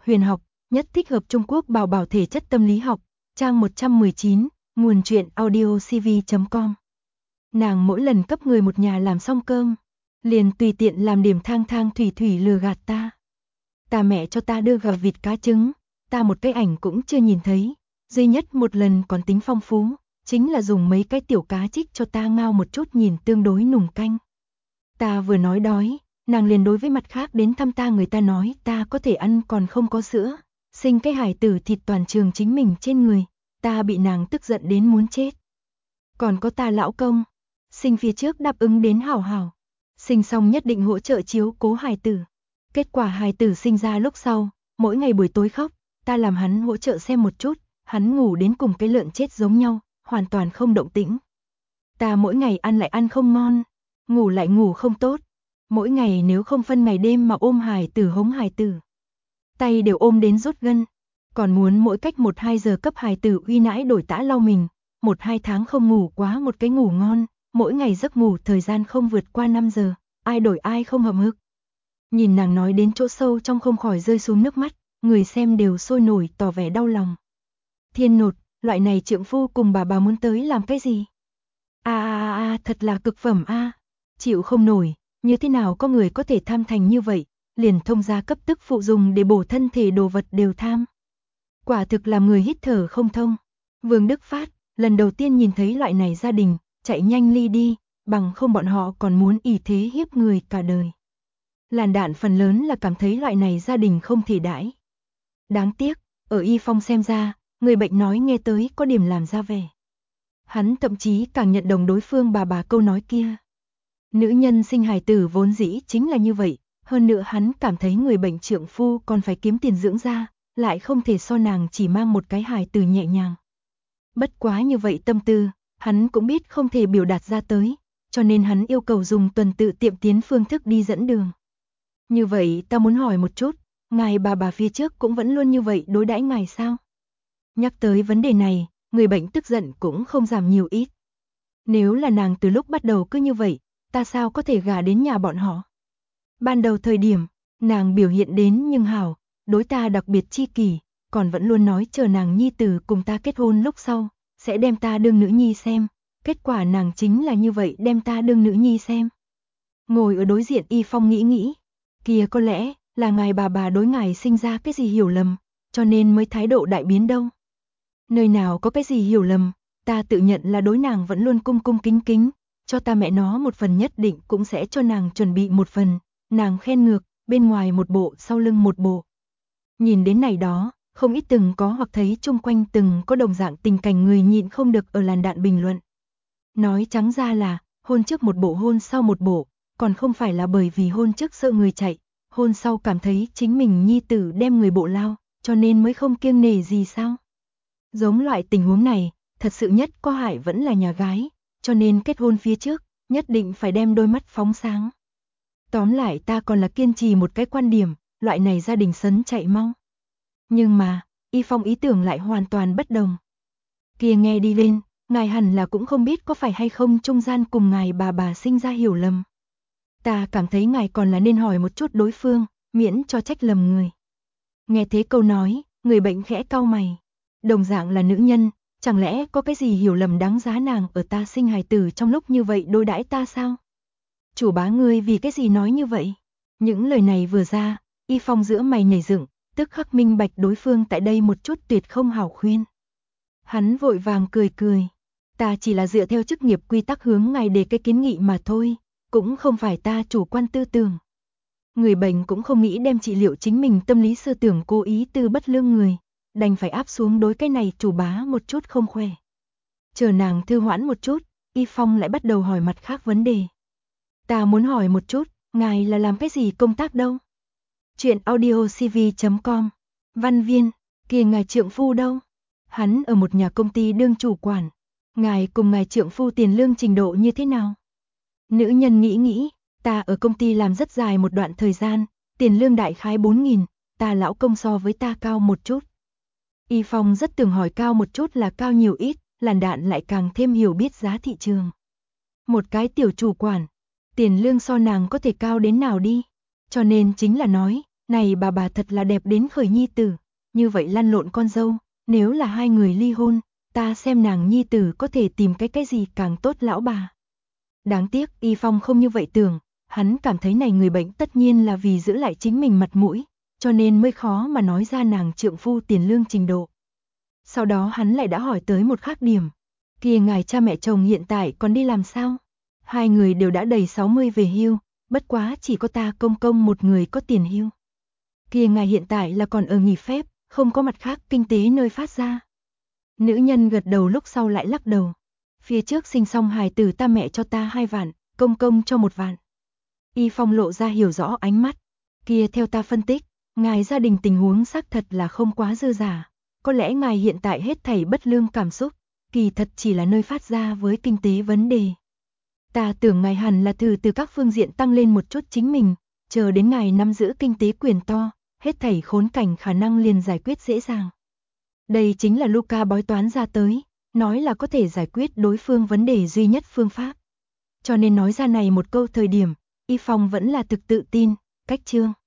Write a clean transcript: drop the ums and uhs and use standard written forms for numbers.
huyền học, nhất thích hợp Trung Quốc bảo bảo thể chất tâm lý học, trang 119, nguồn truyện audiocv.com. Nàng mỗi lần cấp người một nhà làm xong cơm, liền tùy tiện làm điểm thang thang thủy thủy lừa gạt ta. Ta mẹ cho ta đưa gà vịt cá trứng, ta một cái ảnh cũng chưa nhìn thấy, duy nhất một lần còn tính phong phú, chính là dùng mấy cái tiểu cá trích cho ta ngao một chút nhìn tương đối nùng canh. Ta vừa nói đói, nàng liền đối với mặt khác đến thăm ta, người ta nói ta có thể ăn còn không có sữa, sinh cái hài tử thịt toàn trường chính mình trên người, ta bị nàng tức giận đến muốn chết. Còn có ta lão công, sinh phía trước đáp ứng đến hảo hảo, sinh xong nhất định hỗ trợ chiếu cố hài tử. Kết quả hài tử sinh ra lúc sau, mỗi ngày buổi tối khóc, ta làm hắn hỗ trợ xem một chút, hắn ngủ đến cùng cái lợn chết giống nhau, hoàn toàn không động tĩnh. Ta mỗi ngày ăn lại ăn không ngon, ngủ lại ngủ không tốt, mỗi ngày nếu không phân ngày đêm mà ôm hài tử hống hài tử, tay đều ôm đến rút gân, còn muốn mỗi cách 1-2 giờ cấp hài tử uy nãi đổi tã lau mình, 1-2 tháng không ngủ quá một cái ngủ ngon, mỗi ngày giấc ngủ thời gian không vượt qua 5 giờ, ai đổi ai không hậm hực. Nhìn nàng nói đến chỗ sâu trong không khỏi rơi xuống nước mắt, người xem đều sôi nổi tỏ vẻ đau lòng. Thiên nột, loại này trượng phu cùng bà muốn tới làm cái gì? Thật là cực phẩm a, chịu không nổi, như thế nào có người có thể tham thành như vậy, liền thông gia cấp tức phụ dùng để bổ thân thể đồ vật đều tham. Quả thực làm người hít thở không thông. Vương Đức Phát, lần đầu tiên nhìn thấy loại này gia đình, chạy nhanh ly đi, bằng không bọn họ còn muốn ỷ thế hiếp người cả đời. Làn đạn phần lớn là cảm thấy loại này gia đình không thể đãi. Đáng tiếc, ở Y Phong xem ra, người bệnh nói nghe tới có điểm làm ra vẻ. Hắn thậm chí càng nhận đồng đối phương bà câu nói kia. Nữ nhân sinh hài tử vốn dĩ chính là như vậy, hơn nữa hắn cảm thấy người bệnh trượng phu còn phải kiếm tiền dưỡng ra, lại không thể so nàng chỉ mang một cái hài tử nhẹ nhàng. Bất quá như vậy tâm tư, hắn cũng biết không thể biểu đạt ra tới, cho nên hắn yêu cầu dùng tuần tự tiệm tiến phương thức đi dẫn đường. Như vậy ta muốn hỏi một chút, ngài bà phía trước cũng vẫn luôn như vậy đối đãi ngài sao? Nhắc tới vấn đề này, người bệnh tức giận cũng không giảm nhiều ít. Nếu là nàng từ lúc bắt đầu cứ như vậy, ta sao có thể gả đến nhà bọn họ? Ban đầu thời điểm, nàng biểu hiện đến nhưng hảo, đối ta đặc biệt chi kỷ, còn vẫn luôn nói chờ nàng nhi tử cùng ta kết hôn lúc sau, sẽ đem ta đương nữ nhi xem. Kết quả nàng chính là như vậy đem ta đương nữ nhi xem. Ngồi ở đối diện Y Phong nghĩ, kia có lẽ là ngài bà đối ngài sinh ra cái gì hiểu lầm, cho nên mới thái độ đại biến đâu. Nơi nào có cái gì hiểu lầm, ta tự nhận là đối nàng vẫn luôn cung cung kính kính, cho ta mẹ nó một phần nhất định cũng sẽ cho nàng chuẩn bị một phần, nàng khen ngược, bên ngoài một bộ sau lưng một bộ. Nhìn đến này đó, không ít từng có hoặc thấy chung quanh từng có đồng dạng tình cảnh người nhịn không được ở làn đạn bình luận. Nói trắng ra là, hôn trước một bộ hôn sau một bộ, còn không phải là bởi vì hôn trước sợ người chạy, hôn sau cảm thấy chính mình nhi tử đem người bộ lao, cho nên mới không kiêng nể gì sao. Giống loại tình huống này, thật sự nhất có hại vẫn là nhà gái, cho nên kết hôn phía trước, nhất định phải đem đôi mắt phóng sáng. Tóm lại ta còn là kiên trì một cái quan điểm, loại này gia đình sấn chạy mau. Nhưng mà, Y Phong ý tưởng lại hoàn toàn bất đồng. Kia nghe đi lên, ngài hẳn là cũng không biết có phải hay không trung gian cùng ngài bà sinh ra hiểu lầm. Ta cảm thấy ngài còn là nên hỏi một chút đối phương, miễn cho trách lầm người. Nghe thế câu nói, người bệnh khẽ cau mày. Đồng dạng là nữ nhân, chẳng lẽ có cái gì hiểu lầm đáng giá nàng ở ta sinh hài tử trong lúc như vậy đối đãi ta sao? Chủ bá ngươi vì cái gì nói như vậy? Những lời này vừa ra, Y Phong giữa mày nhảy dựng, tức khắc minh bạch đối phương tại đây một chút tuyệt không hảo khuyên. Hắn vội vàng cười, ta chỉ là dựa theo chức nghiệp quy tắc hướng ngài đề cái kiến nghị mà thôi, cũng không phải ta chủ quan tư tưởng. Người bệnh cũng không nghĩ đem trị liệu chính mình tâm lý sư tưởng cố ý tư bất lương người, đành phải áp xuống đối cái này chủ bá một chút không khỏe. Chờ nàng thư hoãn một chút, Y Phong lại bắt đầu hỏi mặt khác vấn đề. Ta muốn hỏi một chút, ngài là làm cái gì công tác đâu? Chuyện audiocv.com. Văn viên, kia ngài trượng phu đâu? Hắn ở một nhà công ty đương chủ quản. Ngài cùng ngài trượng phu tiền lương trình độ như thế nào? Nữ nhân nghĩ, ta ở công ty làm rất dài một đoạn thời gian, tiền lương đại khái 4.000, ta lão công so với ta cao một chút. Y Phong rất tưởng hỏi cao một chút là cao nhiều ít, làn đạn lại càng thêm hiểu biết giá thị trường. Một cái tiểu chủ quản, tiền lương so nàng có thể cao đến nào đi, cho nên chính là nói, Này bà thật là đẹp đến khởi nhi tử, như vậy lăn lộn con dâu, nếu là hai người ly hôn, ta xem nàng nhi tử có thể tìm cái gì càng tốt lão bà. Đáng tiếc Y Phong không như vậy tưởng, hắn cảm thấy này người bệnh tất nhiên là vì giữ lại chính mình mặt mũi, cho nên mới khó mà nói ra nàng trượng phu tiền lương trình độ. Sau đó hắn lại đã hỏi tới một khác điểm, kia ngài cha mẹ chồng hiện tại còn đi làm sao? Hai người đều đã đầy 60 về hưu, bất quá chỉ có ta công công một người có tiền hưu. Kia ngài hiện tại là còn ở nghỉ phép, không có mặt khác kinh tế nơi phát ra. Nữ nhân gật đầu lúc sau lại lắc đầu. Phía trước sinh xong hài tử ta mẹ cho ta 2 vạn, công công cho 1 vạn. Y Phong lộ ra hiểu rõ ánh mắt. Kia theo ta phân tích, ngài gia đình tình huống xác thật là không quá dư giả. Có lẽ ngài hiện tại hết thảy bất lương cảm xúc, kỳ thật chỉ là nơi phát ra với kinh tế vấn đề. Ta tưởng ngài hẳn là thử từ các phương diện tăng lên một chút chính mình, chờ đến ngài nắm giữ kinh tế quyền to, hết thảy khốn cảnh khả năng liền giải quyết dễ dàng. Đây chính là Luca bói toán ra tới, nói là có thể giải quyết đối phương vấn đề duy nhất phương pháp. Cho nên nói ra này một câu thời điểm, Y Phong vẫn là thực tự tin, cách chương.